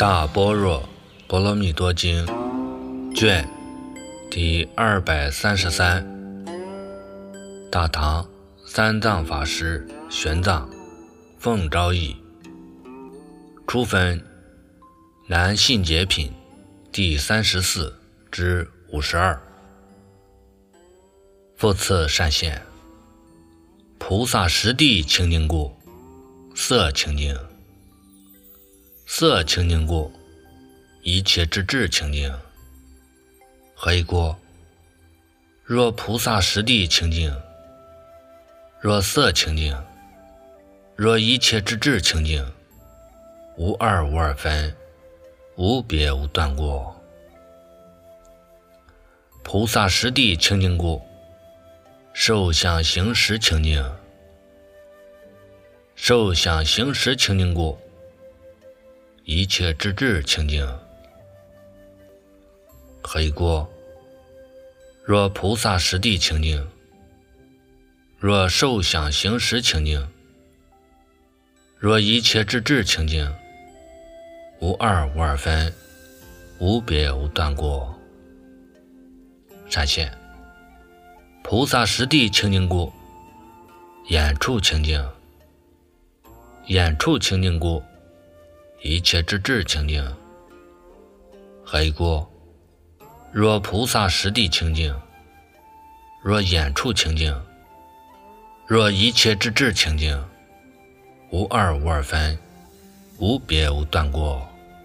大般若波罗蜜多经卷第233，大唐三藏法师玄奘奉诏译，初分南信解品第34至52。复次善现，菩萨实地清净故，色清净；色清净故，一切之智清净。何以故？若菩萨实地清净，若色清净，若一切之智清净，无二无二分，无别无断过。菩萨实地清净故，受想行识清净；受想行识清净故，一切之智清净。何以故？若菩萨实地清净，若受想行识清净，若一切之智清净，无二无二分，无别无断过。善现，菩萨实地清净故，眼处清净；眼处清净故，一切之智清净。何以故？若菩萨实地清净，若眼处清净，若一切之智清净，无二无二分，无别无断过。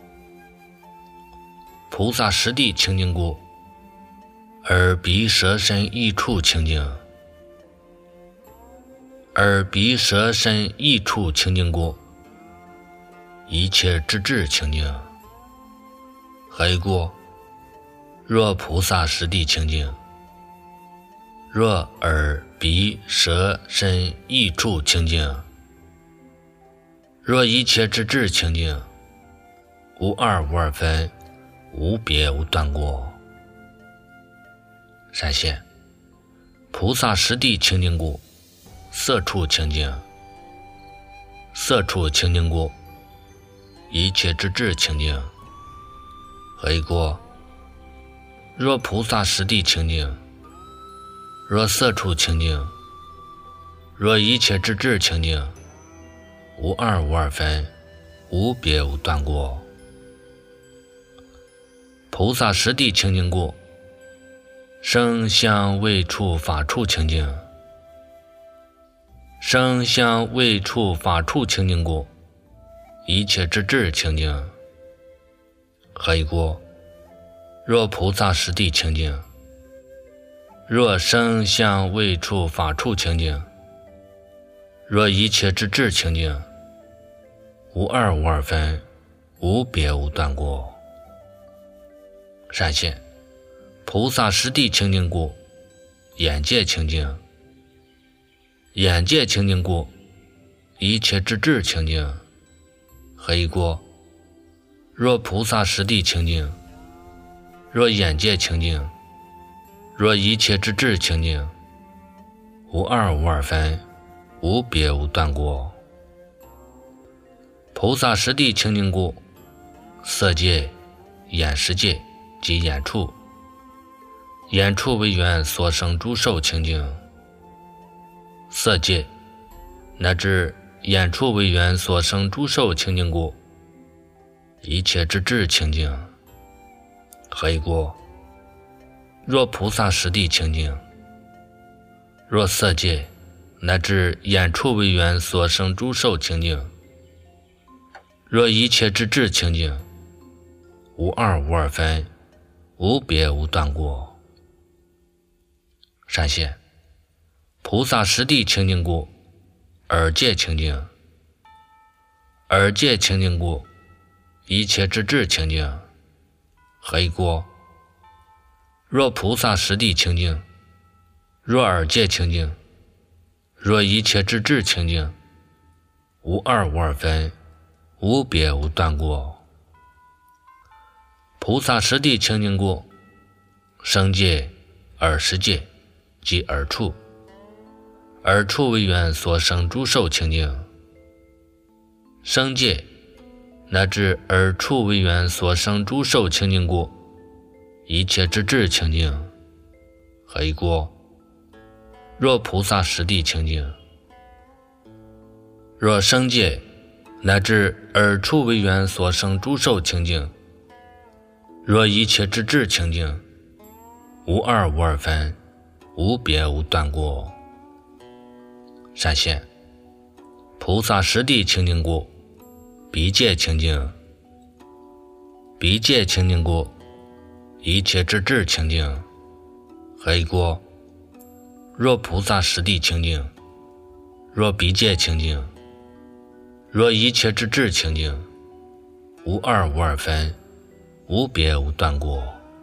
菩萨实地清净故，耳鼻舌身意处清净；耳鼻舌身意处清净故，一切之智清净。何以故？若菩萨实地清净，若耳鼻舌身意处清净，若一切之智清净，无二无二分，无别无断过。善现，菩萨实地清净故，色处清净；色处清净故，一切之智清净。何以故？若菩萨实地清净，若色处清净，若一切之智清净，无二无二分，无别无断过。菩萨实地清净故，声香味触法处清净；声香味触法处清净故，一切之智清净。何以故？若菩萨实地清净，若声香味触法处清净，若一切之智清净，无二无二分，无别无断过。善现，菩萨实地清净故，眼界清净；眼界清净故，一切之智清净。何以故？若菩萨实地清净，若眼界清净，若一切之智清净，无二无二分，无别无断过。菩萨实地清净故，色界、眼识界及眼处，眼处为缘所生诸受清净；色界乃至眼处为缘所生诸受清净故，一切之智清净。何以故？若菩萨实地清净，若色界乃至眼处为缘所生诸受清净，若一切之智清净，无二无二分，无别无断过。善现，菩萨实地清净故，耳界清净；耳界清净故，一切之智清净。何以故？若菩萨实地清净，若耳界清净，若一切之智清净，无二无二分，无别无断过。菩萨实地清净故，声界、耳识界及耳处，耳处为缘所生诸受清净；声界乃至二处为缘所生诸受清净故，一切之智清净。何以故？若菩萨实地清净，若生界乃至二处为缘所生诸受清净，若一切之智清净，无二无二分，无别无断过。善现菩萨实地清净故，彼界清净，彼界清净故，一切之智清净。何以故？若菩萨实地清净，若彼界清净，若一切之智清净，无二无二分，无别无断过。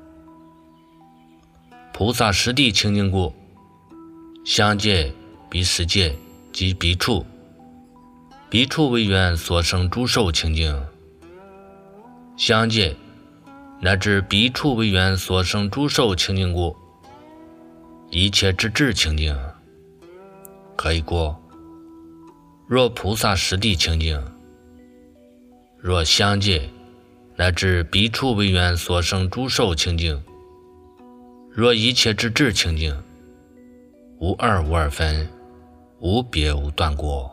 菩萨实地清净故，相界彼十界及彼处，彼处为缘所生诸受清净。相界乃至彼处为缘所生诸受清净故，一切之智清净。何以故？若菩萨实地清净，若相界乃至彼处为缘所生诸受清净，若一切之智清净，无二无二分，无别无断过。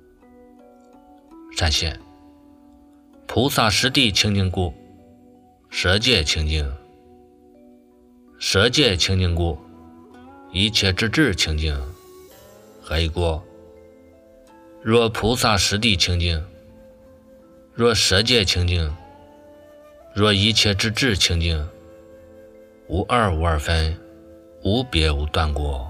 善现菩萨实地清净故，舍界清净，舍界清净故，一切之智清净。何以故？若菩萨实地清净，若舍界清净，若一切之智清净，无二无二分，无别无断过。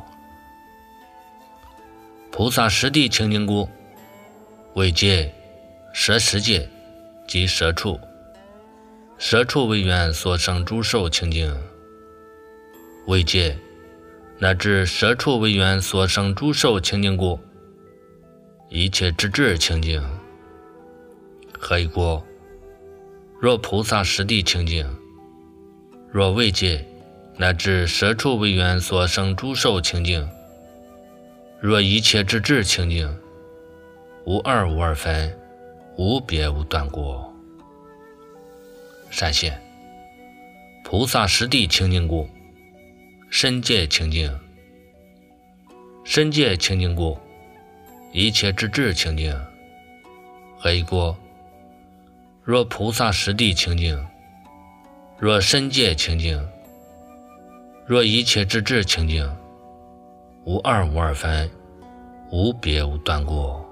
菩萨实地清净故，为界舍十界及舍处，舍处为缘所生诸受清净。为界乃至舍处为缘所生诸受清净故，一切之智清净。何以故？若菩萨实地清净，若为界乃至舍处为缘所生诸受清净，若一切之智清净，无二无二分，无别无断过。善现菩萨实地清净故，身界清净，身界清净故，一切之智清净。何以故？若菩萨实地清净，若身界清净，若一切之智清净，无二无二分，无别无断过。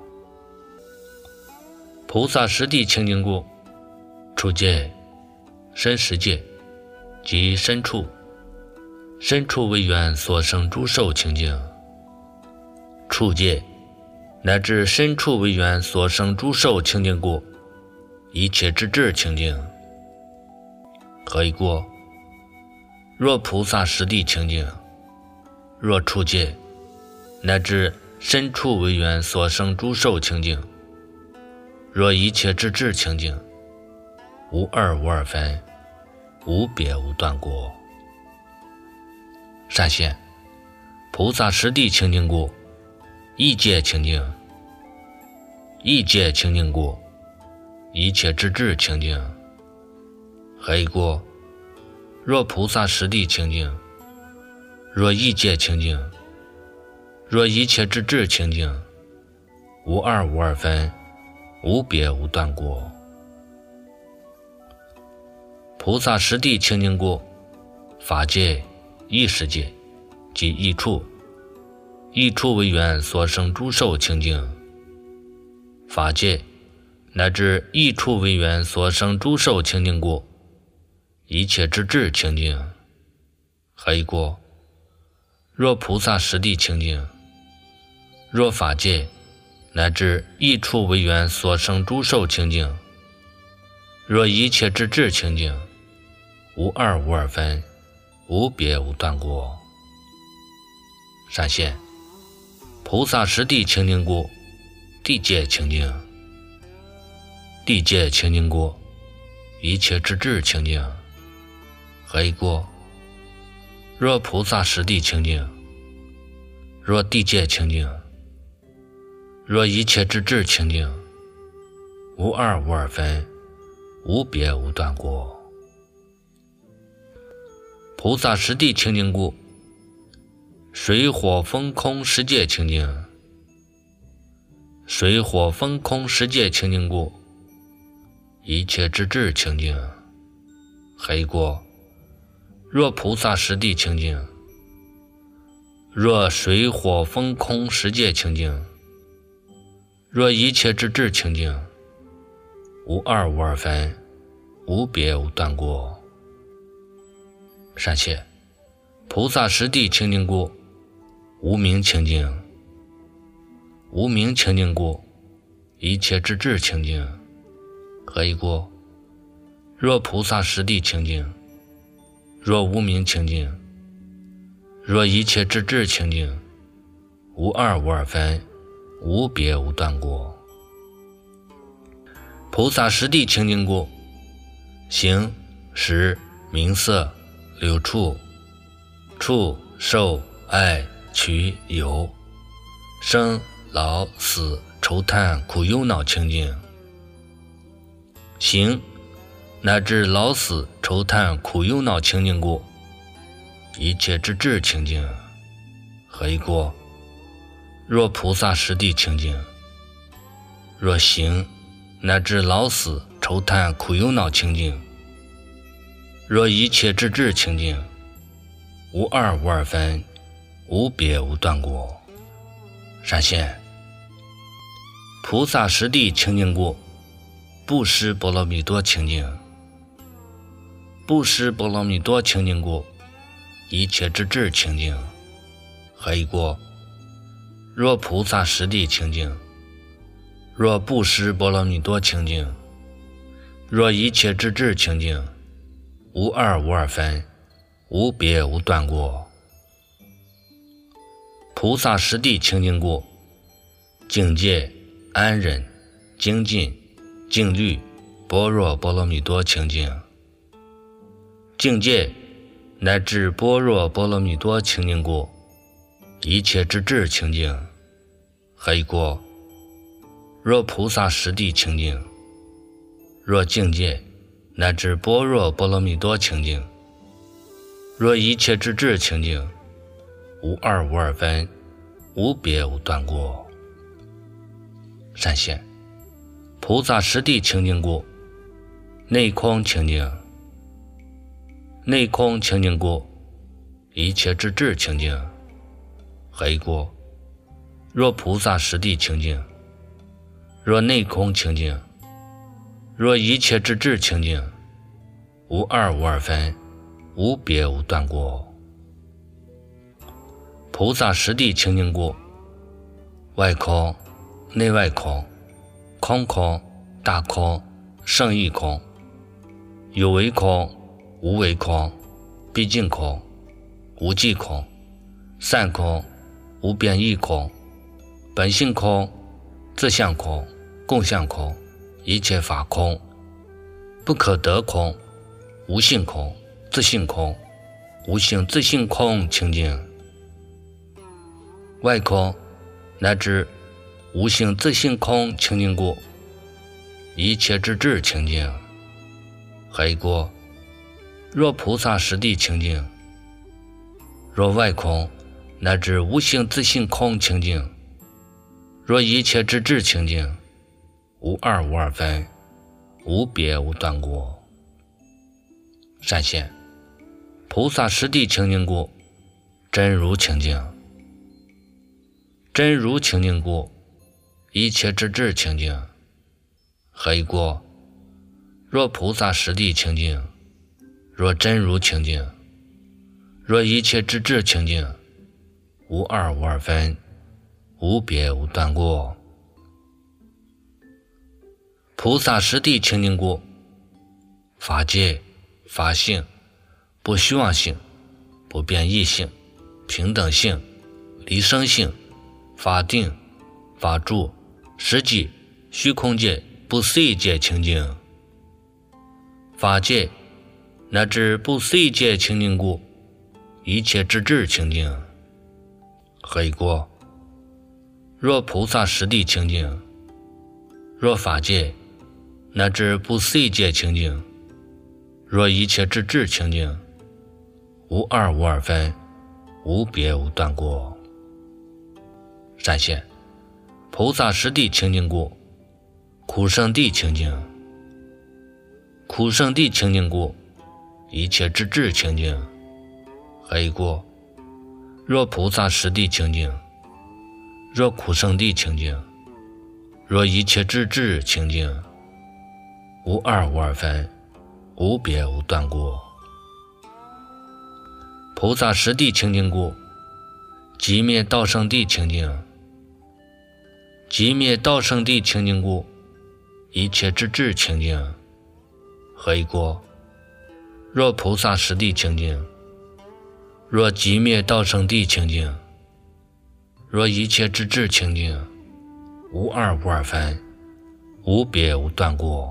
菩萨实地清净故，处界身十界及身处，身处为缘所生诸受清净。处界乃至身处为缘所生诸受清净故，一切之智清净。何以故？若菩萨实地清净，若处界乃至身处为缘所生诸受清净，若一切之智清净，无二无二分，无别无断过。善现菩萨实地清净故，意界清净，意界清净故，一切之智清净。何以故？若菩萨实地清净，若意界清净，若一切之智清净，无二无二分，无别无断过。菩萨实地清净故，法界意识界及意处，意处为缘所生诸受清净。法界乃至意处为缘所生诸受清净故，一切之智清净。何以故？若菩萨实地清净，若法界乃至意处为缘所生诸受清净，若一切之智清净，无二无二分，无别无断过。善现菩萨实地清净故，地界清净，地界清净故，一切之智清净。何以故？若菩萨实地清净，若地界清净，若一切之智清净，无二无二分， 无别无断过。菩萨实地清净故，水火风空世界清净。水火风空世界清净故，一切之智清净。黑过，若菩萨实地清净，若水火风空世界清净，若一切之智清净，无二无二分，无别无断过。善谢，菩萨实地清净故，无明清净。无明清净故，一切之智清净。黑过，若菩萨实地清净，若无明清净，若一切之智清净，无二无二分，无别无断过。菩萨实地清净故，形识名色六处，触受爱取有，生老死愁叹苦忧恼清净。行乃至老死愁叹苦忧恼清净故，一切之智清净。黑过，若菩萨实地清净，若行乃至老死愁叹苦忧恼清净，若一切之智清净，无二无二分，无别无断过。善现，菩萨实地清净故，布施波罗蜜多清净。布施波罗蜜多清净故，一切之智清净。黑过，若菩萨实地清净，若布施波罗蜜多清净，若一切之智清净，无二无二分，无别无断过。菩萨实地清净故，境界安忍精进静虑般若波罗蜜多清净。境界乃至般若波罗蜜多清净故，一切之智清净。黑过，若菩萨实地清净，若境界乃至般若波罗蜜多清净，若一切之智清净，无二无二分，无别无断过。善现，菩萨实地清净故，内空清净。内空清净故，一切之智清净。黑过，若菩萨实地清净，若内空清净，若一切之智清净，无二无二分，无别无断过。菩萨实地清净故，外空内外空，空空大空胜义空，有为空无为空，毕竟空无际空，散空无变异空，本性空自相空共相空，一切法空，不可得空无性空自性空，无性自性空清净。外空乃至无性自性空清净故，一切之智清净。黑过，若菩萨实地清净，若外空乃至无性自性空清净，若一切之智清净，无二无二分，无别无断过。善现，菩萨实地清净故，真如清净。真如清净故，一切之智清净。黑过，若菩萨实地清净，若真如清净，若一切之智清净，无二无二分，无别无断过。菩萨实地清净故，法界法性不虚妄性不变异性平等性离生性法定法住实际虚空界不思议界清净。法界乃至不思议界清净故，一切之智清净。黑过，若菩萨实地清净，若法界乃至不思一切清净。若一切之智清净，无二无二分，无别无断过。闪现菩萨实地清净故，苦圣地清净。苦圣地清净故，一切之智清净。何以故？若菩萨实地清净，若苦圣地清净，若一切之智清净，无二无二分，无别无断过。菩萨实地清净故，即灭道圣地清净。即灭道圣地清净故，一切之智清净。何以故？若菩萨实地清净，若即灭道圣地清净，若一切之智清净，无二无二分，无别无断过。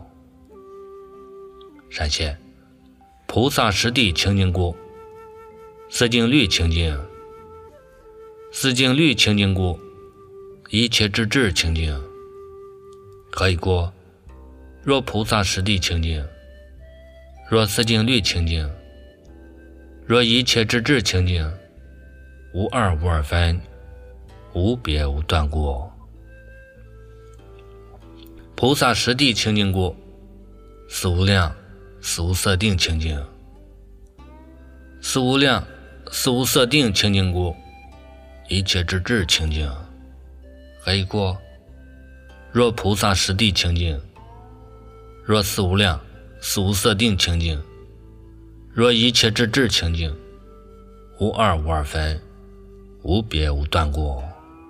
闪现菩萨实地清净故，四境律清净。四境律清净故，一切之智清净。何以故？若菩萨实地清净，若四境律清净，若一切之智清净，无二无二分，无别无断过。菩萨实地清净故，四无量四无色定清净。四无量四无色定清净故，一切之智清净。何以故？若菩萨实地清净，若四无量四无色定清净，若一切之智清净，无二无二分，无别无断过。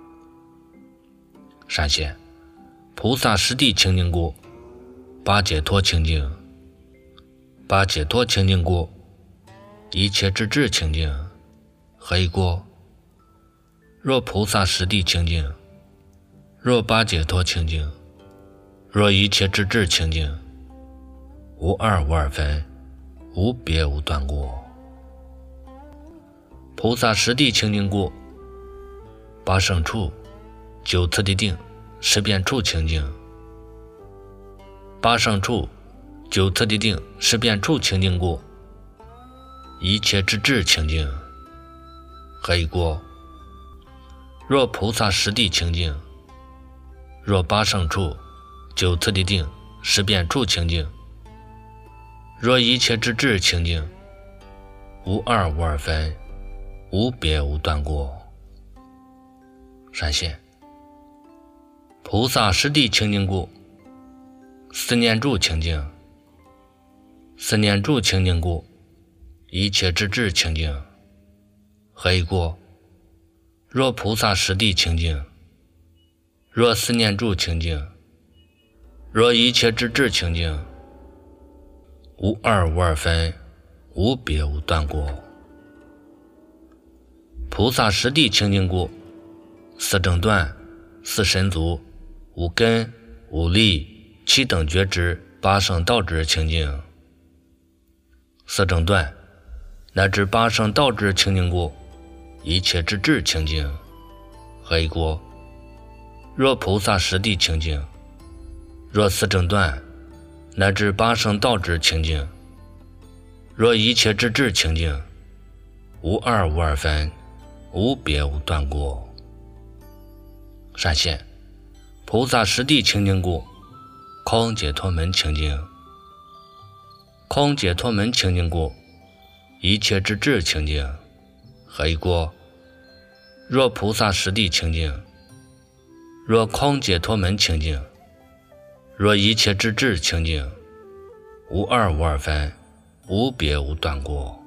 闪现菩萨实地清净故，八解脱清净。八解脱清净故，一切之智清净。何以故？若菩萨实地清净，若八解脱清净，若一切之智清净，无二无二分，无别无断过。菩萨实地清净故，八圣处九次第定十遍处清净。八圣处九次第定十遍处清净故，一切之智清净。何以故？若菩萨实地清净，若八圣处九次第定十遍处清净，若一切之智清净，无二无二分，无别无断过。闪现菩萨实地清净故，四念住清净。四念住清净故，一切之智清净。何以故？若菩萨实地清净，若四念住清净，若一切之智清净，无二无二分，无别无断过。菩萨实地清净故，四正断四神足五根五力七等觉知八圣道智清净。四正断乃至八圣道智清净故，一切之智清净。何以故？若菩萨实地清净，若四正断乃至八圣道智清净，若一切之智清净，无二无二分，无别无断过。闪现菩萨实地清净故，空解脱门清净。空解脱门清净故，一切之智清净。何以故？若菩萨实地清净，若空解脱门清净，若一切之智清净，无二无二分，无别无断过。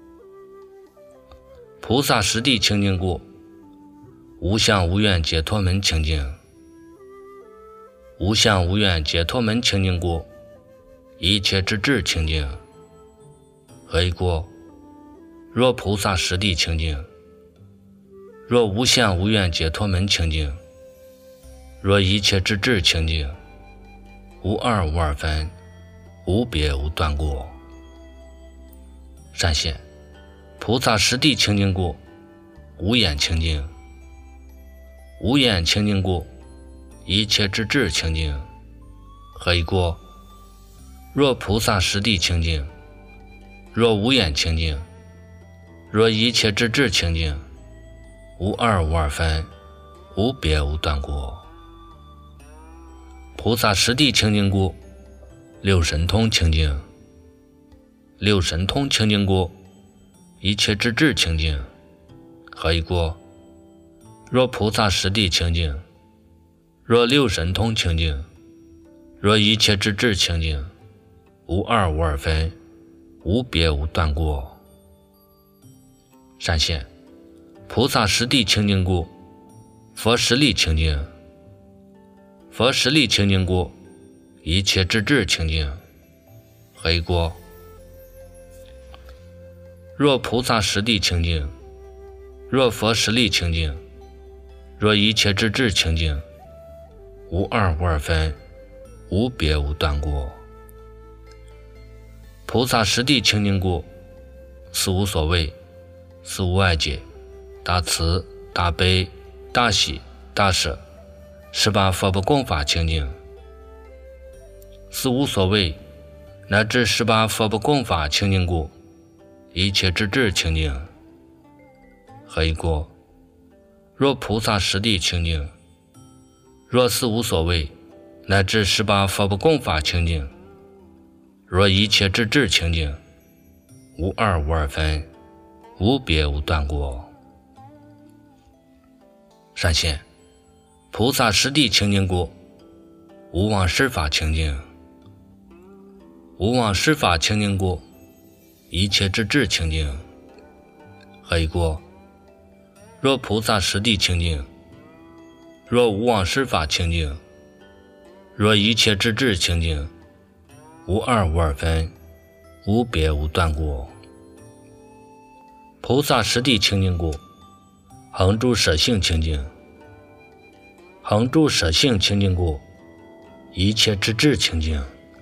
菩萨实地清净故，无相无愿解脱门清净。无相无愿解脱门清净故，一切之智清净。何以故？若菩萨实地清净，若无相无愿解脱门清净，若一切之智清净，无二无二分，无别无断过。闪现菩萨实地清净故，无眼清净。无眼清净故，一切之智清净。何以故？ 若菩萨实地清净，若无眼清净，若一切之智清净，无二无二分，无别无断过。菩萨实地清净故，六神通清净。六神通清净故，一切之智清净。何以故？若菩萨实地清净，若六神通清净，若一切之智清净，无二无二分，无别无断过。善现，菩萨实地清净故，佛实力清净。佛实力清净故，一切之智清净。何以故？若菩萨实地清净，若佛实力清净，若一切之智清净，无二无二分，无别无断过。菩萨实地清净故，四无所谓，四无碍解，大慈大悲大喜大舍，18佛不共法清净。四无所谓乃至18佛不共法清净故，一切之智清净。何以故？若菩萨实地清净，若四无所谓乃至18佛不共法清净，若一切之智清净，无二无二分，无别无断过。善现，菩萨实地清净故，无妄施法清净。无妄施法清净故，一切之智清净。何以故？若菩萨实地清净，若无妄施法清净，若一切之智清净，无二无二分，无别无断过。菩萨实地清净故，恒住舍性清净。恒住舍性清净故，一切之智清净。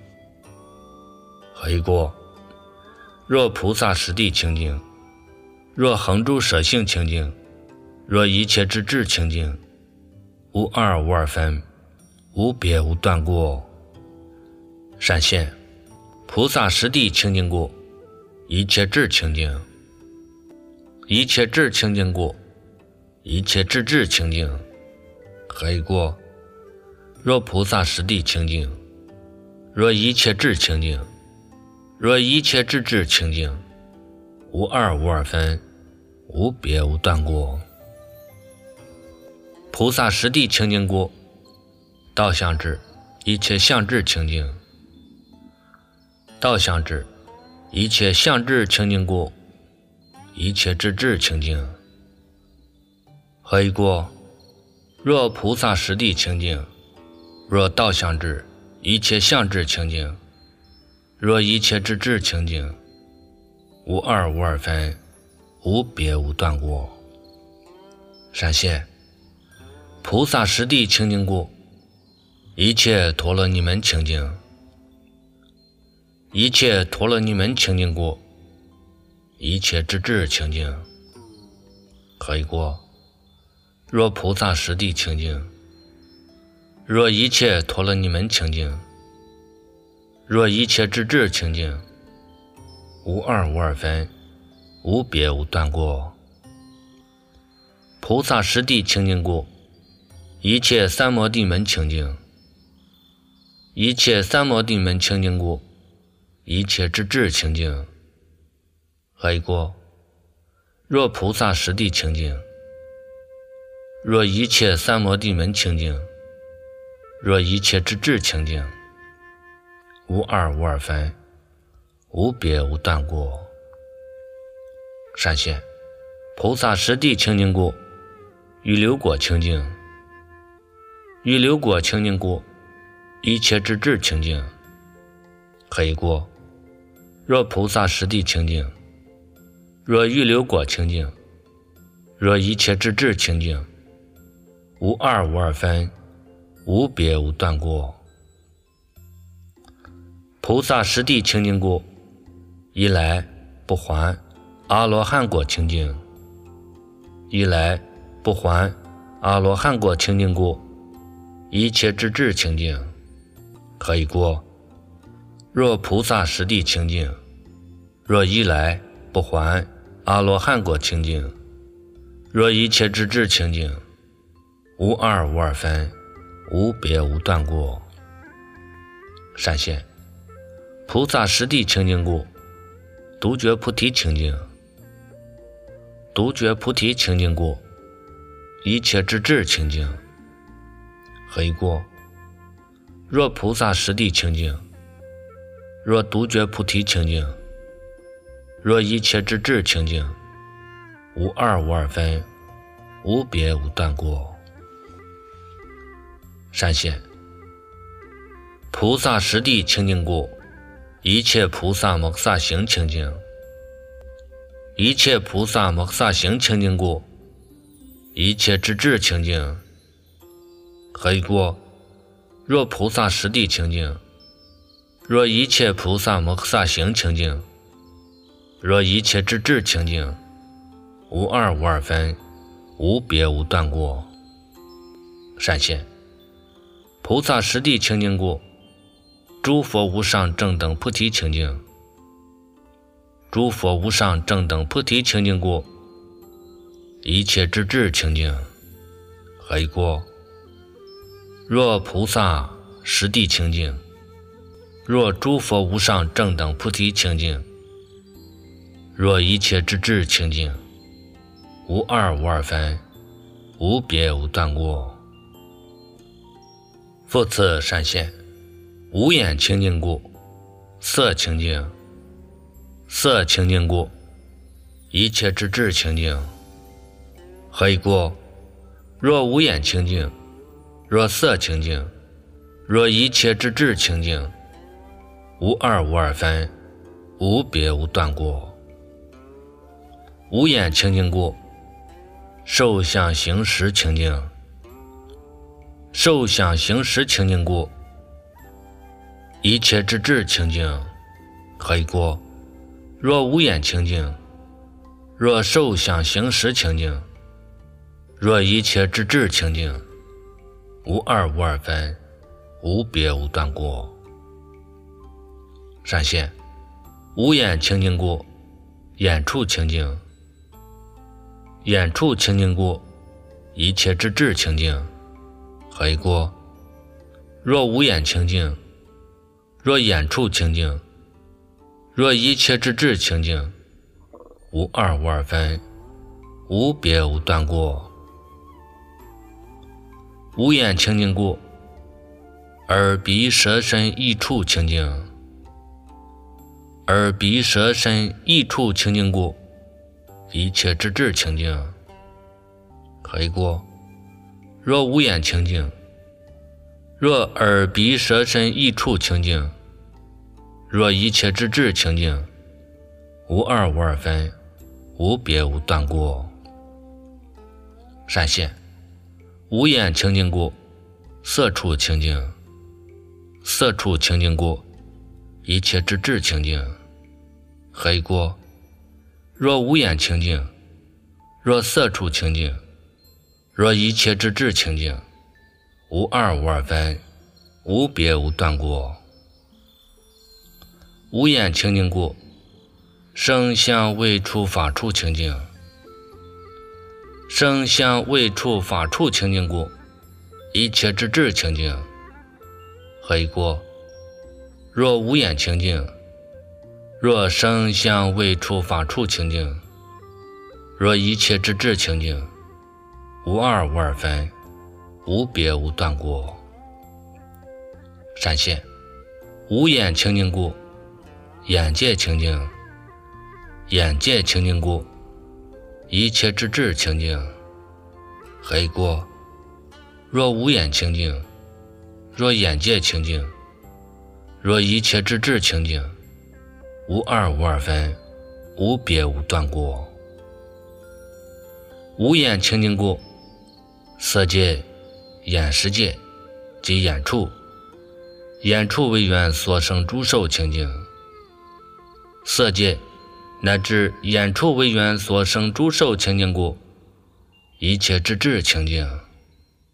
何以故？若菩萨实地清净，若恒住舍性清净，若一切之智清净，无二无二分，无别无断过。善现，菩萨实地清净故，一切智清净。一切智清净故，一切之智清净。何以故？若菩萨实地清净，若一切智清净，若一切之智清净，无二无二分，无别无断过。菩萨实地清净故，道相智，一切相智清净。道相智，一切相智清净故，一切之智清净。何以故？若菩萨实地清净，若道相智，一切相智清净，若一切之智清净，无二无二分，无别无断过。善现，菩萨实地清净故，一切陀罗尼门清净。一切陀罗尼门清净故，一切之智清净。何以故？若菩萨实地清净，若一切陀罗尼门清净，若一切之智清净，无二无二分，无别无断过。菩萨实地清净故，一切三摩地门清净。一切三摩地门清净故，一切之智清净。何以故？若菩萨实地清净，若一切三摩地门清净，若一切之智清净，无二无二分，无别无断过。善现，菩萨实地清净故，预流果清净。预流果清净故，一切之智清净。何以故？若菩萨实地清净，若预流果清净，若一切之智清净，无二无二分，无别无断过。菩萨实地清净故，一来不还阿罗汉果清净。一来不还阿罗汉果清净故，一切之智清净。何以故？ 若菩萨实地清净，若一来不还阿罗汉果清净，若一切之智清净，无二无二分，无别无断过。闪现菩萨实地清净故，独觉菩提清净，独觉菩提清净故，一切之智清净。何以故？若菩萨实地清净，若独觉菩提清净，若一切之智清净，无二无二分，无别无断过。闪现菩萨实地清净故，一切菩萨摩诃萨行清净，一切菩萨摩诃萨行清净故，一切之智清净。何以故？若菩萨实地清净，若一切菩萨摩诃萨行清净，若一切之智清净，无二无二分，无别无断过。闪现菩萨实地清净故，诸佛无上正等菩提清净，诸佛无上正等菩提清净故，一切之智清净。何以故？若菩萨实地清净，若诸佛无上正等菩提清净，若一切之智清净，无二无二分，无别无断过。复次闪现无眼清净故，色清净，色清净故，一切之智清净。何以故？若无眼清净，若色清净，若一切之智清净，无二无二分，无别无断过。无眼清净故，受想行识清净，受想行识清净故，一切之智清净。何以故？若无眼清净，若受想行识清净，若一切之智清净，无二无二分，无别无断过。闪现无眼清净故，眼处清净，眼处清净故，一切之智清净。何以故？若无眼清净，若眼处清净，若一切之智清净，无二无二分，无别无断过。无眼清净故，耳鼻舌身意处清净，耳鼻舌身意处清净故，一切之智清净。何以故？若无眼清净，若耳鼻舌身意处清净，若一切之智清净，无二无二分，无别无断过。闪现无眼清净故，色处清净，色处清净故，一切之智清净。何以故？若无眼清净，若色处清净，若一切之智清净，无二无二分，无别无断过。无眼清净故，声香味触法处清净，声香味触法处清净故，一切之智清净。何以故？若无眼清净，若声香味触法处清净，若一切之智清净，无二无二分，无别无断过。闪现无眼清净故，眼界清净，眼界清净故，一切之智清净。何以故？若无眼清净，若眼界清净，若一切之智清净，无二无二分，无别无断过。无眼清净故，色界、眼识界及眼处，眼处为缘所生诸受清净，色界乃至眼处为缘所生诸受清净故，一切之智清净。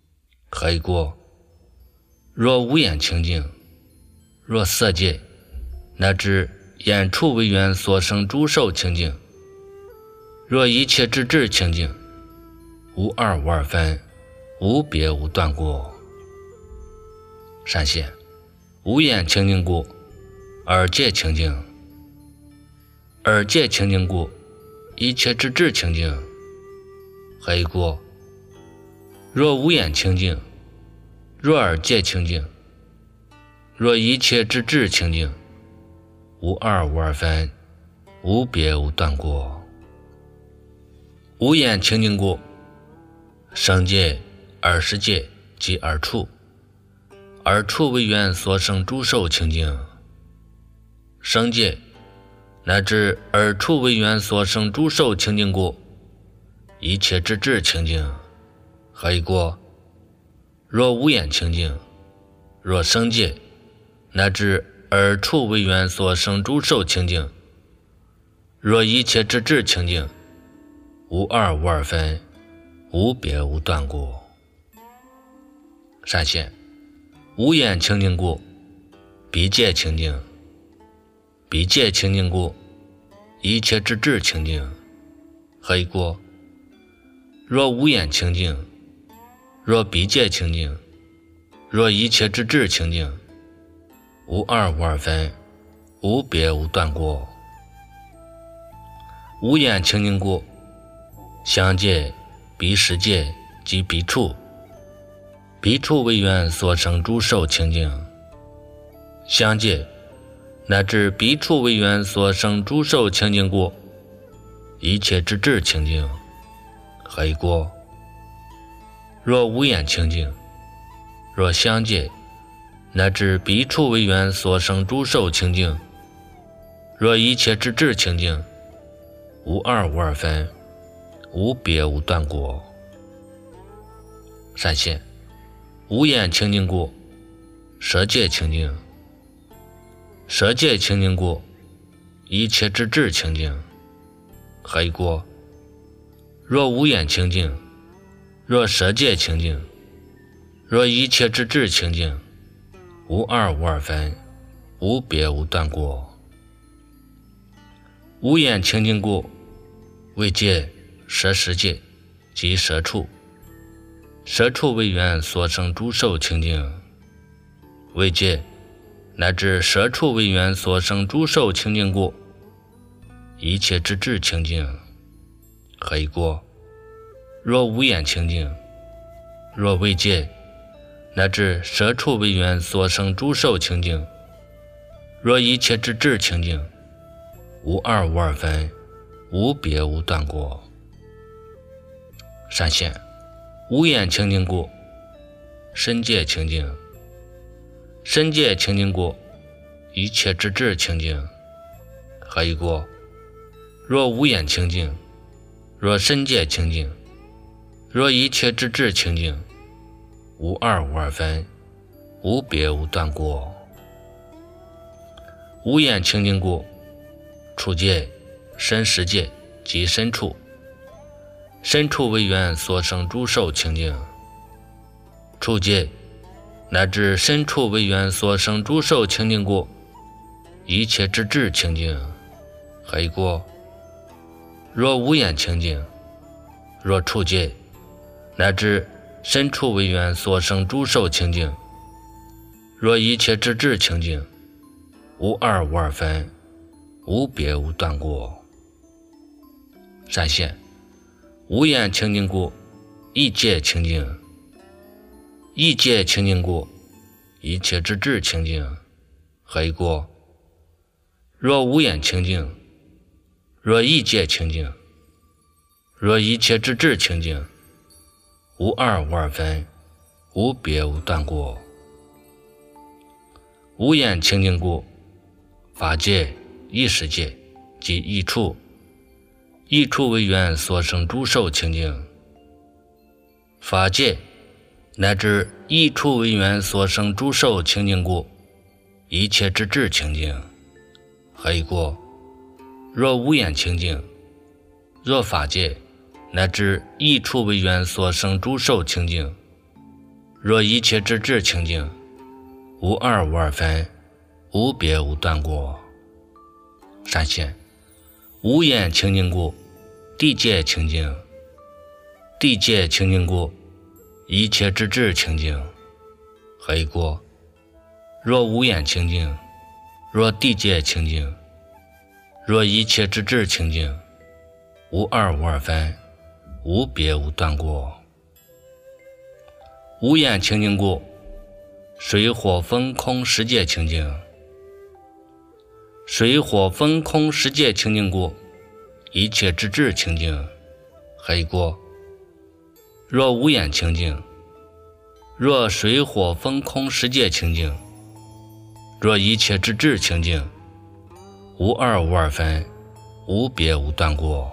何以故？若无眼清净，若色界、 乃至眼处为缘所生诸受清净。若一切之智清净，无二无二分，无别无断过。善现无眼清净故，耳界清净；耳界清净故，一切之智清净。何以故？若无眼清净，若耳界清净，若一切之智清净，无二无二分，无别无断过。无眼清净故，声界、耳识界及耳处，耳处为缘所生诸受清净。声界乃至耳处为缘所生诸受清净故，一切之智清净。何以故？若无眼清净，若声界乃至耳处为缘所生诸受清净，若一切之智清净，无二无二分，无别无断过。善现无眼清净故，鼻界清净；鼻界清净故，一切之智清净。何以故？若无眼清净，若鼻界清净，若一切之智清净，无二无二分，无别无断过。无眼清净故，香界、鼻识界及鼻处，鼻处为缘所生诸受清净。香界乃至鼻处为缘所生诸受清净故，一切之智清净。何以故？若无眼清净，若香界乃至鼻处为缘所生诸受清净，若一切之智清净，无二无二分，无别无断过。善现无眼清净故，舌界清净；舌界清净故，一切之智清净。何以故？若无眼清净，若舌界清净，若一切之智清净，无二无二分，无别无断过。无眼清净故，为界、舌识界及舌处，舌处为缘所生诸受清净。为界乃至舌处为缘所生诸受清净故，一切之智清净。何以故？若无眼清净，若为界乃至舌处为缘所生诸受清净，若一切之智清净，无二无二分，无别无断过。善现无眼清净故，身界清净；身界清净故，一切之智清净。何以故？若无眼清净，若身界清净，若一切之智清净，无二无二分，无别无断过。无眼清净故，处界、身识界及身处，身处为缘所生诸受清净。处界乃至身处为缘所生诸受清净故，一切之智清净。何以故？若无眼清净，若处界乃至身处为缘所生诸受清净，若一切之智清净，无二无二分，无别无断过。善现无眼清净故，意界清净；意界清净故，一切之智清净。何以故？若无眼清净，若意界清净，若一切之智清净，无二无二分，无别无断过。无眼清净故，法界、意识界及意处，意处为缘所生诸受清净。法界乃至意处为缘所生诸受清净故，一切之智清净。何以故？若无眼清净，若法界乃至意处为缘所生诸受清净，若一切之智清净，无二无二分，无别无断过。 闪现。无眼清净故，地界清净；地界清净故，一切之智清净。何以故？若无眼清净，若地界清净，若一切之智清净，无二无二分，无别无断过。无眼清净故，水火风空十界清净；水火风空十界清净故，一切之智清净。何以故？若无眼清净，若水火风空十界清净，若一切之智清净，无二无二分，无别无断过。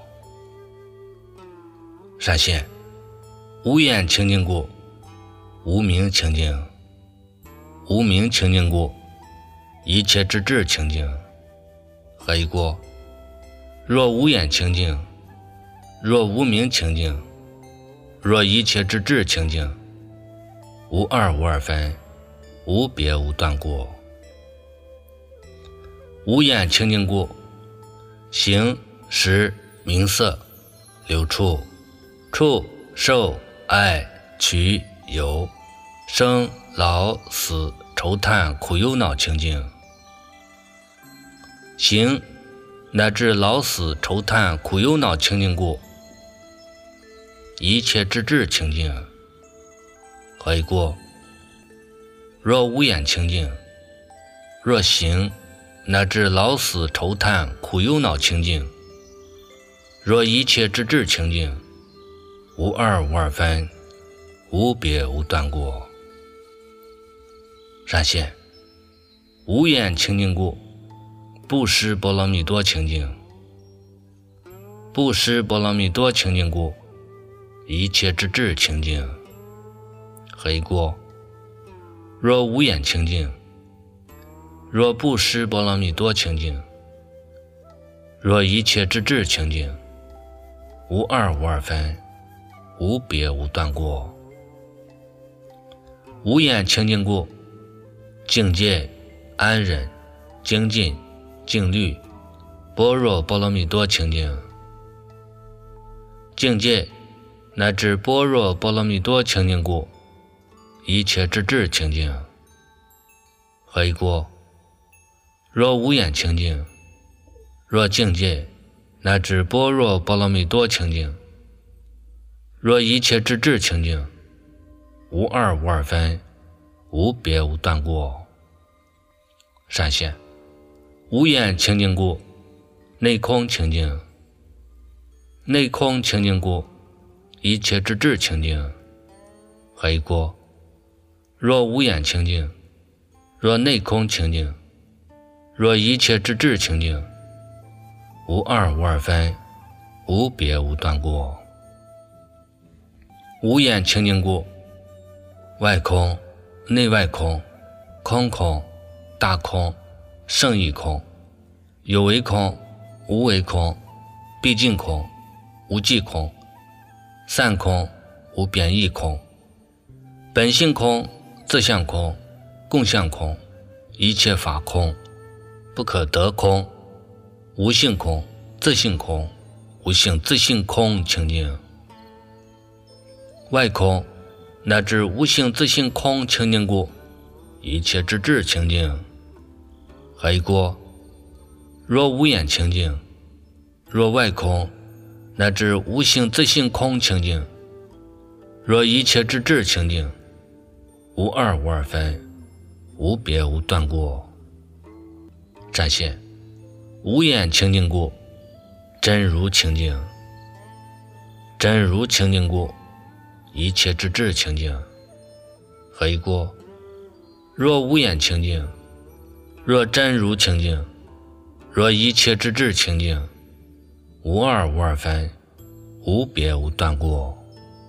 闪现。无眼清净故，无明清净；无明清净故，一切之智清净。何以故？若无眼清净，若无明清净，若一切之智清净，无二无二分，无别无断过。无眼清净故，形识名色流处触受爱取有生老死愁叹苦忧恼清净。形乃至老死愁叹苦忧恼清净故，一切之智清净。何以故？若无眼清净，若形乃至老死愁叹苦忧恼清净，若一切之智清净，无二无二分，无别无断过。闪现。无眼清净故，布施波罗蜜多清净；布施波罗蜜多清净故，一切之智清净。何以故？若无眼清净，若布施波罗蜜多清净，若一切之智清净，无二无二分，无别无断过。无眼清净故，境界安忍精进静虑般若波罗蜜多清净。境界乃至般若波罗蜜多清净故，一切之智清净。何以故？若无眼清净，若境界乃至般若波罗蜜多清净，若一切之智清净，无二无二分，无别无断过。闪现。无眼清净故，内空清净；内空清净故，一切之智清净。何以故？若无眼清净，若内空清净，若一切之智清净，无二无二分，无别无断过。无眼清净故，外空内外空，空空大空胜义空，有为空无为空，毕竟空无际空，散空无贬义空，本性空自相空共相空，一切法空不可得空，无性空自性空无性自性空清净。外空乃至无性自性空清净故，一切之智清净。何以故？若无眼清净，若外空乃至无性自性空清净，若一切之智清净，无二无二分，无别无断过。展现。无眼清净故，真如清净；真如清净故，一切之智清净。何以故？若无眼清净，若真如清净，若一切之智清净，无二无二分，无别无断过。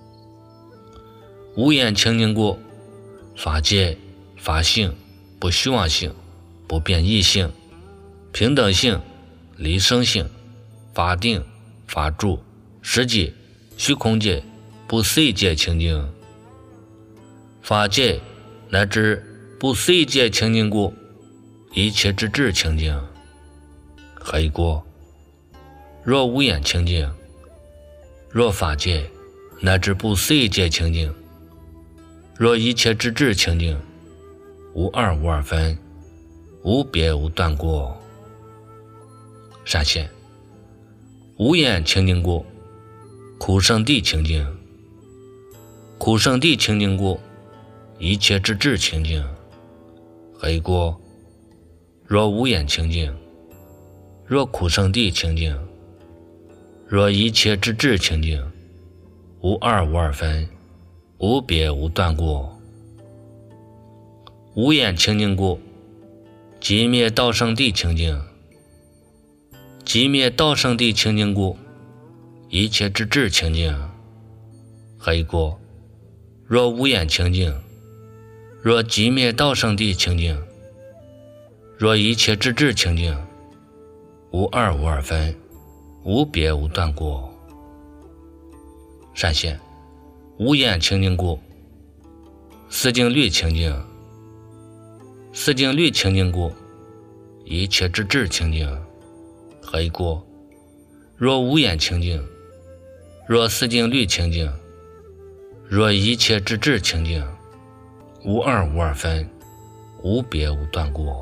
无眼清净故，法界法性不虚妄性不变异性平等性离生性法定法住实际虚空界不思议界清净。法界乃至不思议界清净故，一切之智清净。 黑锅。若无眼清净，若法界乃至不思议界清净，若一切之智清净，无二无二分，无别无断过。闪现无眼清净过，苦圣地清净，苦圣地清净过，一切之智清净，黑锅。若无眼清净，若苦圣地清净，若一切之智清净，无二无二分，无别无断过。无眼清净过，寂灭道圣地清净，寂灭道圣地清净过，一切之智清净，黑锅。若无眼清净，若寂灭道圣地清净，若一切之智清净，无二无二分，无别无断过。闪现无眼清净过，四净律清净，四净律清净过，一切之智清净，黑锅。若无眼清净，若四净律清净，若一切之智清净，无二无二分，无别无断过。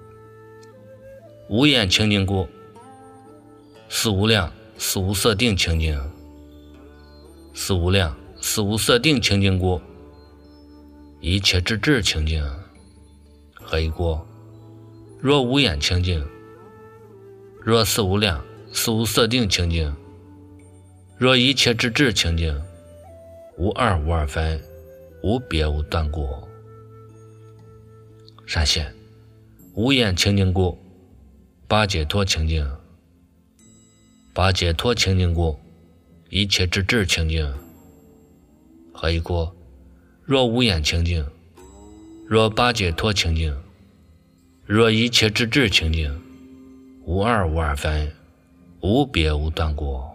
无眼清净过，四无量四无色定清净，四无量四无色定清净过，一切之智清净，黑锅。若无眼清净，若四无量四无色定清净，若一切之智清净，无二无二分，无别无断过。闪现无眼清净过，八解脱清净，八解脱清净过，一切之智清净，黑锅。若无眼清净，若八解脱清净，若一切之智清净，无二无二分，无别无断过。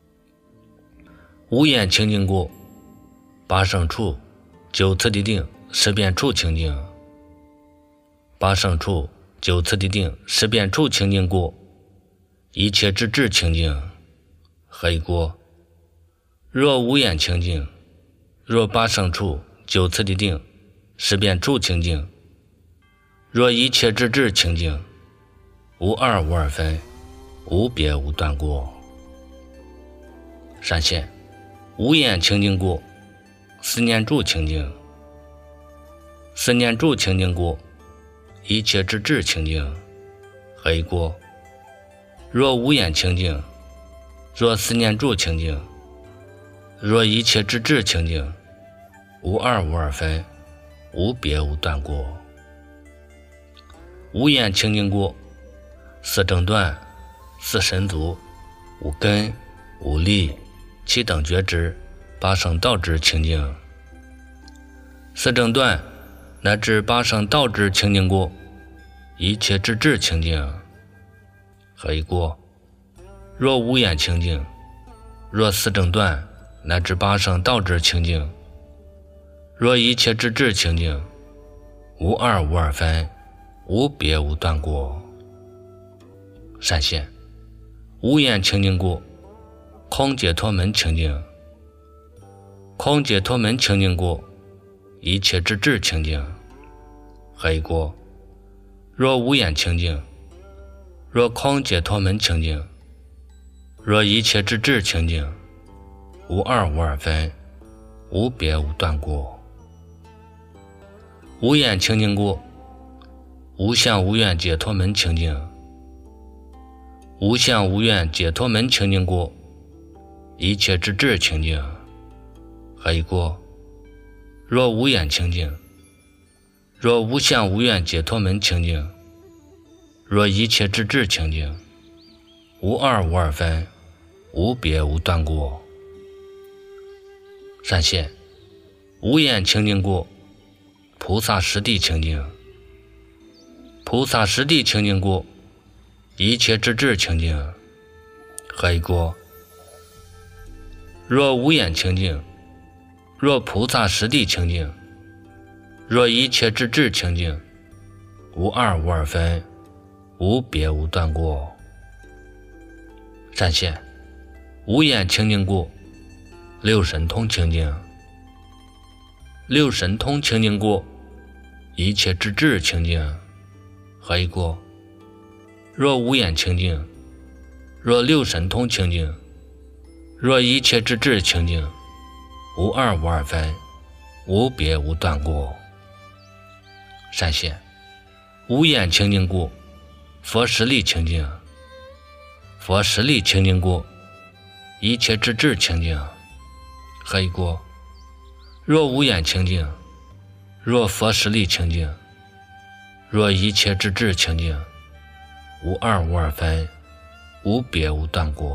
无眼清净过，八圣处九次第定十遍处清净，八圣处九次第定十遍处清净过，一切之智清净，黑锅。若无眼清净，若八圣处九次第定十遍处清净，若一切之智清净，无二无二分，无别无断过。闪现无眼清净过，四念住清净，四念住清净过，一切之智清净，黑锅。若无眼清净，若四念住清净，若一切之智清净，无二无二分，无别无断过。无眼清净过，四正断四神足五根五力七等觉知八圣道知清净，四正断乃至八圣道知清净过，一切之智清净，黑锅。若无眼清净，若四正断乃至八圣道知清净，若一切之智清净，无二无二分，无别无断过。闪现无眼清净过，空解脱门清净，空解脱门清净过，一切之智清净，黑锅。若无眼清净，若空解脱门清净，若一切之智清净，无二无二分，无别无断过。无眼清净过，无相无愿解脱门清净，无相无愿解脱门清净过，一切之智清净，黑锅。若无眼清净，若无相无愿解脱门清净，若一切之智清净，无二无二分，无别无断过。闪现无眼清净过，菩萨实地清净，菩萨实地清净过，一切之智清净，黑锅。若无眼清净，若菩萨实地清净，若一切之智清净，无二无二分，无别无断过。 闪现无眼清净故，六神通清净。六神通清净故，一切之智清净。何以故？若无眼清净，若六神通清净，若一切之智清净，无二无二分，无别无断故。闪现无眼清净故，佛实力清净。佛实力清净故，一切之智清净。何以故？若无眼清净，若佛实力清净，若一切之智清净，无二无二分，无别无断故。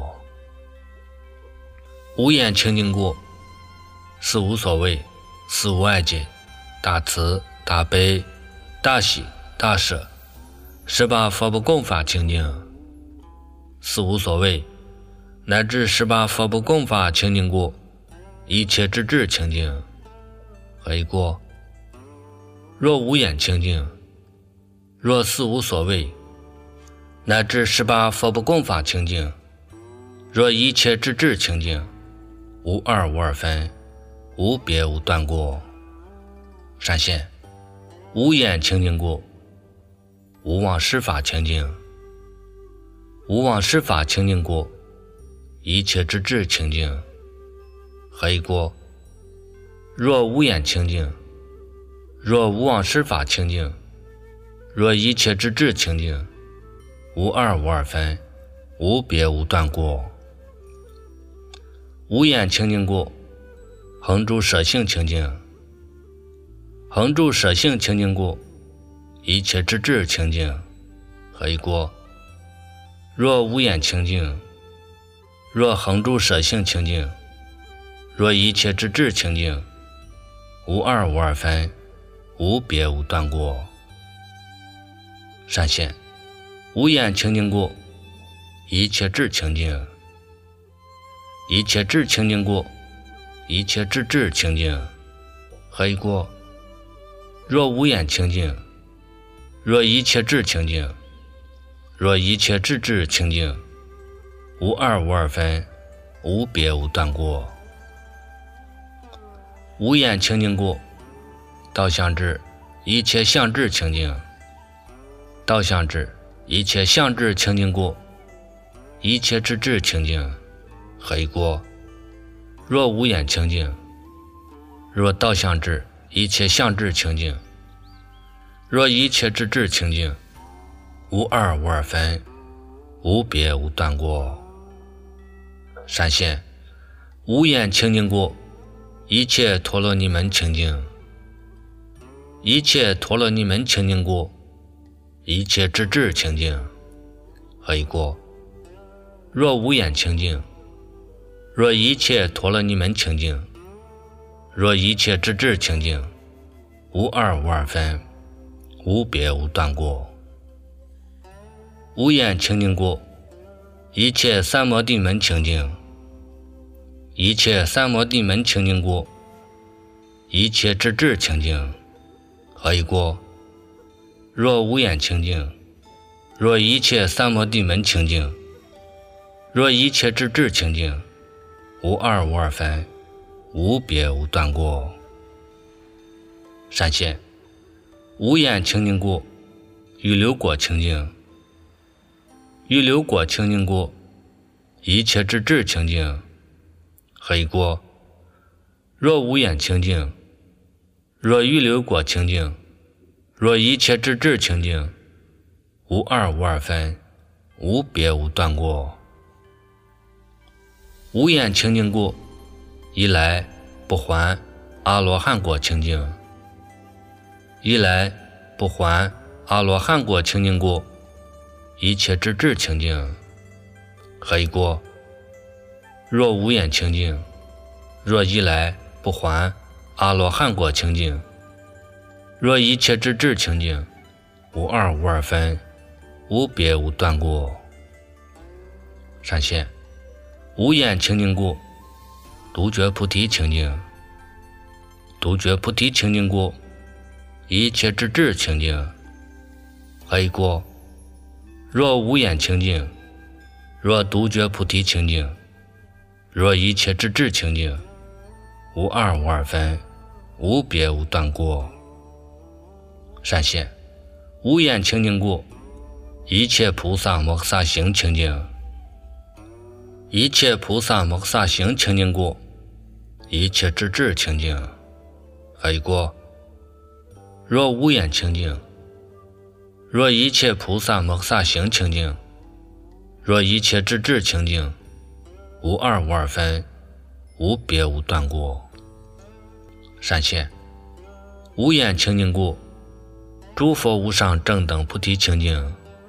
无眼清净故，四无所谓，四无碍境，大慈大悲大喜大舍，18佛不共法清净。四无所谓，乃至18佛不共法清净故，一切之智清净。何以故？若无眼清净，若四无所谓，乃至18佛不共法清净，若一切之智清净，无二无二分，无别无断故。闪现无眼清净故，无妄施法清净。无妄施法清净故，一切之智清净。何以故？若无眼清净，若无妄施法清净，若一切之智清净，无二无二分，无别无断故。无眼清净故，恒住舍性清净。恒住舍性清净故，一切之智清净。何以故？若无眼清净，若恒住舍性清净，若一切之智清净，无二无二分，无别无断故。闪现无眼清净故，一切智清净。一切智清净故，一切之智清净。何以故？若无眼清净，若一切智清净，若一切之智清净，无二无二分，无别无断故。无眼清净故，道相智一切相智清净。道相智一切相智清净故，一切之智清净。何以故？若无眼清净，若道相智一切相智清净，若一切之智清净，无二无二分，无别无断故。闪现无眼清净故，一切陀罗尼门清净。一切陀罗尼门清净故，一切之智清净。何以故？若无眼清净，若一切陀罗尼门清净，若一切之智清净，无二无二分，无别无断故。无眼清净故，一切三摩地门清净。一切三摩地门清净故，一切之智清净。何以故？若无眼清净，若一切三摩地门清净，若一切之智清净，无二无二分，无别无断故。闪现无眼清净故，预流果清净。预流果清净故，一切之智清净。何以故？若无眼清净，若预流果清净，若一切之智清净，无二无二分，无别无断故。无眼清净故，一来不还阿罗汉果清净。一来不还阿罗汉果清净故，一切之智清净。何以故？若无眼清净，若一来不还阿罗汉果清净，若一切之智清净，无二无二分，无别无断故。闪现无眼清净故，独觉菩提清净。独觉菩提清净故，一切之智清净。何以故？若无眼清净， 若独觉菩提清净，若一切之智清净，无二无二分，无别无断过。善现，无眼清净故，一切菩萨摩诃萨行清净；一切菩萨摩诃萨行清净故，一切之智清净。还有过，若无眼清净，若一切菩萨摩诃萨行清净，若一切之智清净，无二无二分，无别无断过。善现，无眼清净故，诸佛无上正等菩提清净；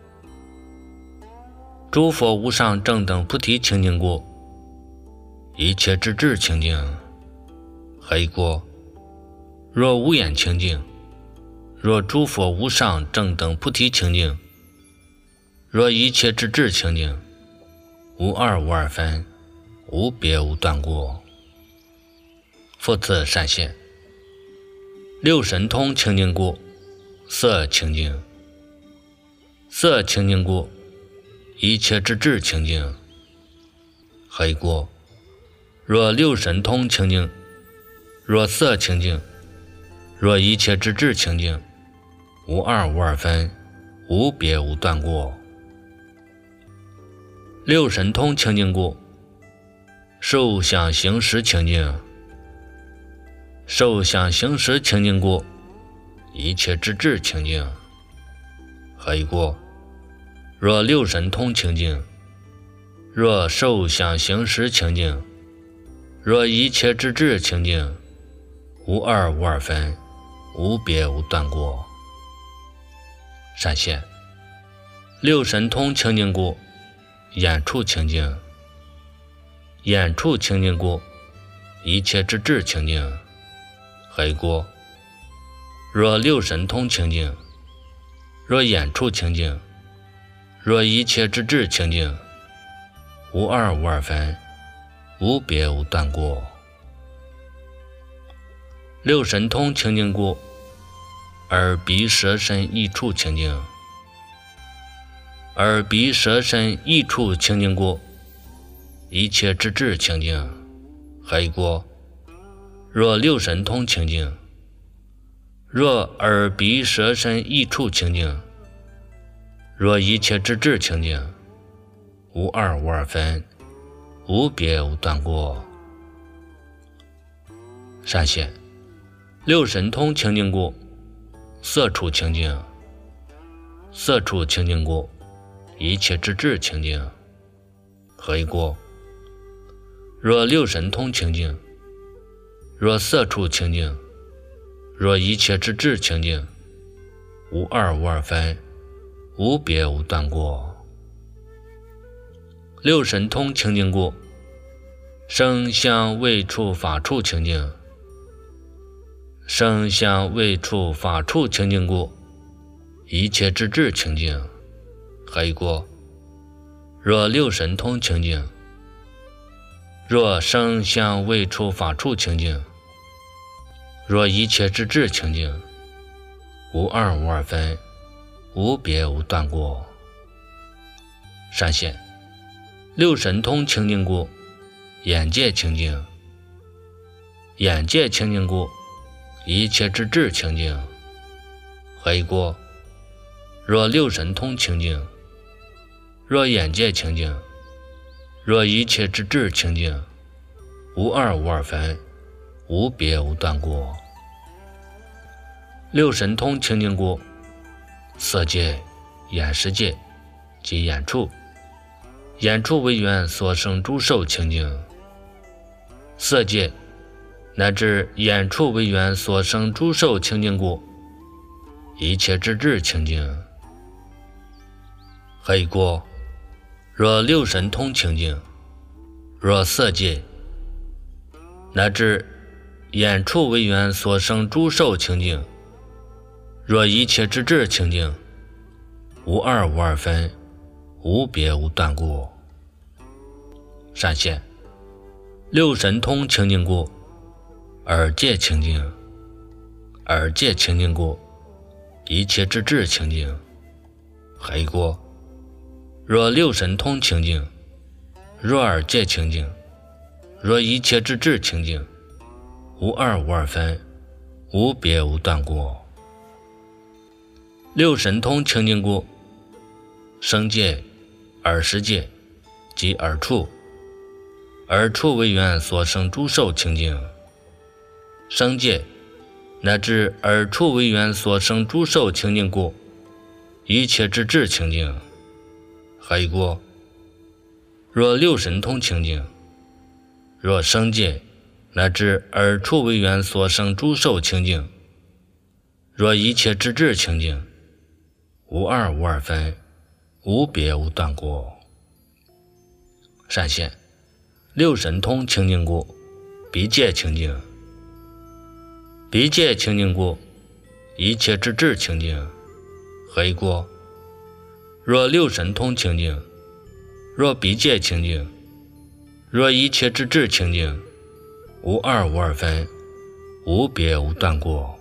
诸佛无上正等菩提清净故，一切之智清净。还有过，若无眼清净，若诸佛无上正等菩提清净，若一切之智清净，无二无二分，无别无断过。复次善现，六神通清净故，色清净；色清净故，一切之智清净。还有过，若六神通清净，若色清净，若一切之智清净，无二无二分，无别无断过。六神通清净故，受想行识清净；受想行识清净故，一切之智清净。还有过，若六神通清净，若受想行识清净，若一切之智清净，无二无二分，无别无断过。善现，六神通清净故，眼处清净；眼处清净故，一切之智清净。还有过，若六神通清净，若眼处清净，若一切之智清净，无二无二分，无别无断过。六神通清净故，耳鼻舌身意处清净；耳鼻舌身意处清净故，一切之智清净。还有过，若六神通清净，若耳鼻舌身意处清净，若一切之智清净，无二无二分，无别无断过。善现，六神通清净故，色处清净；色处清净故，一切之智清净。还有过，若六神通清净，若色处清净，若一切之智清净，无二无二分，无别无断过。六神通清净故，声香味触法处清净；声香味触法处清净故，一切之智清净。还有过，若六神通清净，若声香味触法处清净，若一切之智清净，无二无二分，无别无断过。善现，六神通清净故，眼界清净；眼界清净故，一切之智清净。还有过，若六神通清净，若眼界清净，若一切之智清净，无二无二分，无别无断过。六神通清净故，色界、眼识界及眼处，眼处为缘所生诸受清净；色界乃至眼处为缘所生诸受清净故，一切之智清净。还有过，若六神通清净，若色界乃至眼处为缘所生诸受清净，若一切之智清净，无二无二分，无别无断过。善现，六神通清净故，耳界清净；耳界清净故，一切之智清净。还有过，若六神通清净， 若二界清净，若一切之智清净，无二无二分，无别无断过。六神通清净故，生界、耳识界及耳处，耳处为缘所生诸受清净，生界乃至耳处为缘所生诸受清净故，一切之智清净。还一过，若六神通清净，若生界乃至耳处为缘所生诸受清净，若一切之智清净，无二无二分，无别无断过。善现六神通清净故，鼻界清净，鼻界清净故，一切之智清净。何以过？若六神通清净，若鼻界清净，若一切之智清净，无二无二分，无别无断过。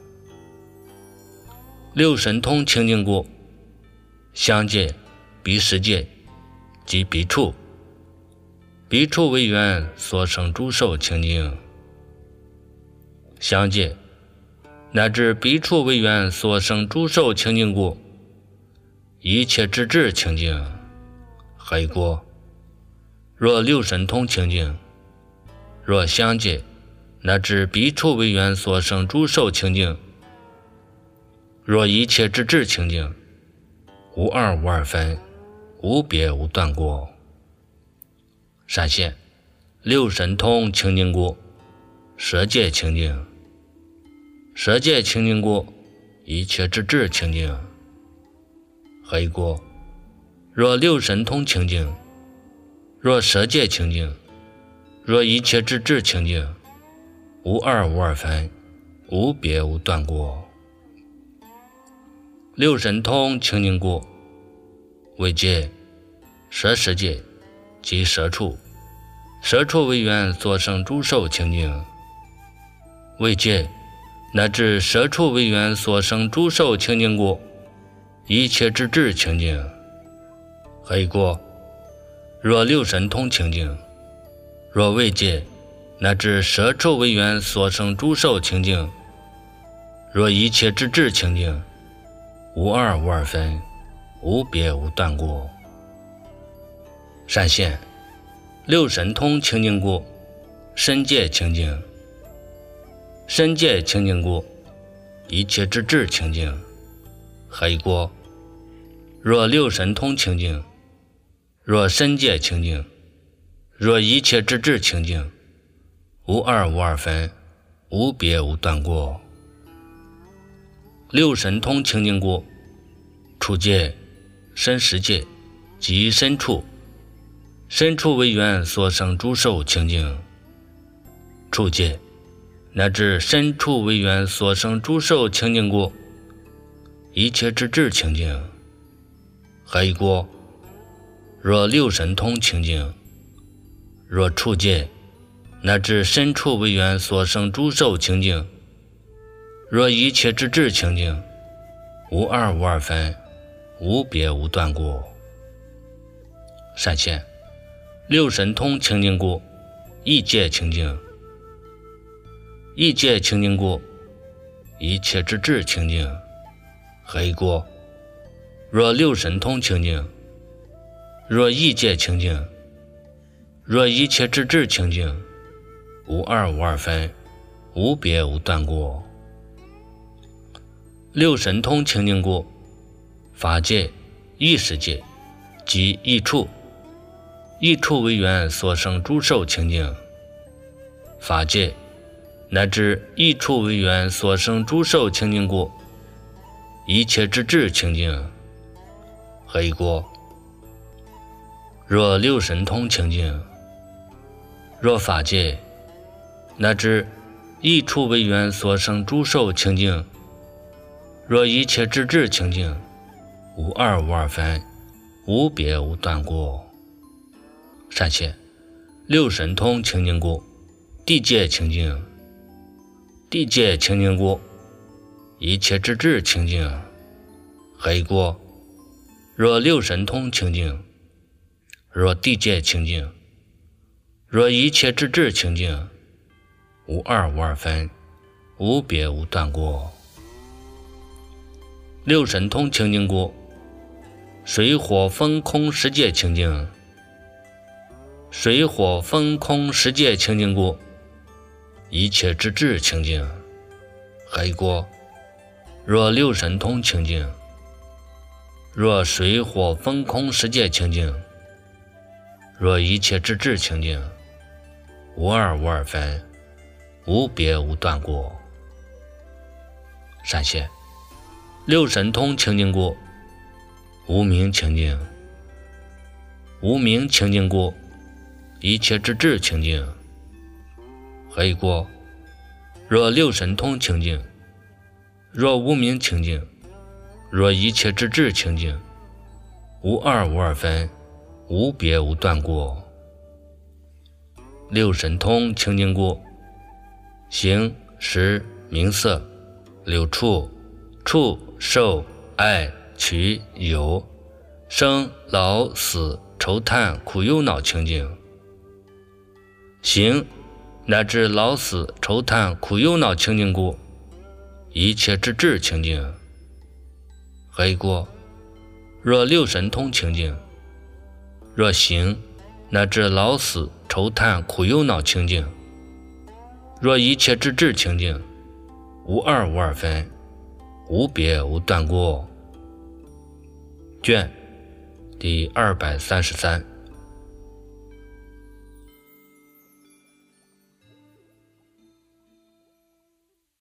六神通清净故，香界、鼻识界及鼻处，鼻处为缘所生诸受清净，香界乃至鼻处为缘所生诸受清净故，一切之智清净。何以过？若六神通清净，若香界乃至鼻处为缘所生诸受清净，若一切之智清净，无二无二分，无别无断过。善现六神通清净故，舌界清净，舌界清净故，一切之智清净。何以过？若六神通清净，若舌界清净，若一切之智清净，无二无二分，无别无断过。六神通清净故，味界、舌识界及舌处，舌处为缘所生诸受清净，味界乃至舌处为缘所生诸受清净故，一切之智清净。何以过？若六神通清净，若味界乃至舌处为缘所生诸受清净，若一切之智清净，无二无二分，无别无断过。善现六神通清净故，身界清净，身界清净故，一切之智清净。何以过？若六神通清净，若身界清净，若一切之智清净，无二无二分，无别无断过。六神通清净故，处界、身识界及身处，身处为缘所生诸受清净，处界乃至身处为缘所生诸受清净故，一切之智清净。何以过？若六神通清净，若处界乃至身处为缘所生诸受清净，若一切之智清净，无二无二分，无别无断过。善现六神通清净故，意界清净，意界清净故，一切之智清净。何以过？若六神通清净，若意界清净，若一切之智清净，无二无二分，无别无断过。六神通清净故，法界、意识界及意处，意处为缘所生诸受清净，法界乃至意处为缘所生诸受清净故，一切之智清净。何以过？若六神通清净，若法界乃至意处为缘所生诸受清净，若一切之智清净，无二无二分，无别无断过。善现六神通清净故，地界清净，地界清净故，一切之智清净。何以过？若六神通清净，若地界清净， 若一切之智清净，无二无二分，无别无断过。六神通清净故，水火风空十界清净。水火风空十界清净故，一切之智清净。何以故？若六神通清净，若水火风空十界清净，若一切之智清净，无二无二分，无别无断过。善谢。六神通清净故，无明清净。无明清净故，一切之智清净。何以故？若六神通清净，若无明清净，若一切之智清净，无二无二分，无别无断过。六神通清净故，形识名色六处触受爱取有生老死愁叹苦忧恼清净。形乃至老死愁叹苦忧恼清净故，一切之智清净。何以故？若六神通清净，若形乃至老死愁叹苦忧恼清净，若一切之智清净，无二无二分，无别无断过。卷第233。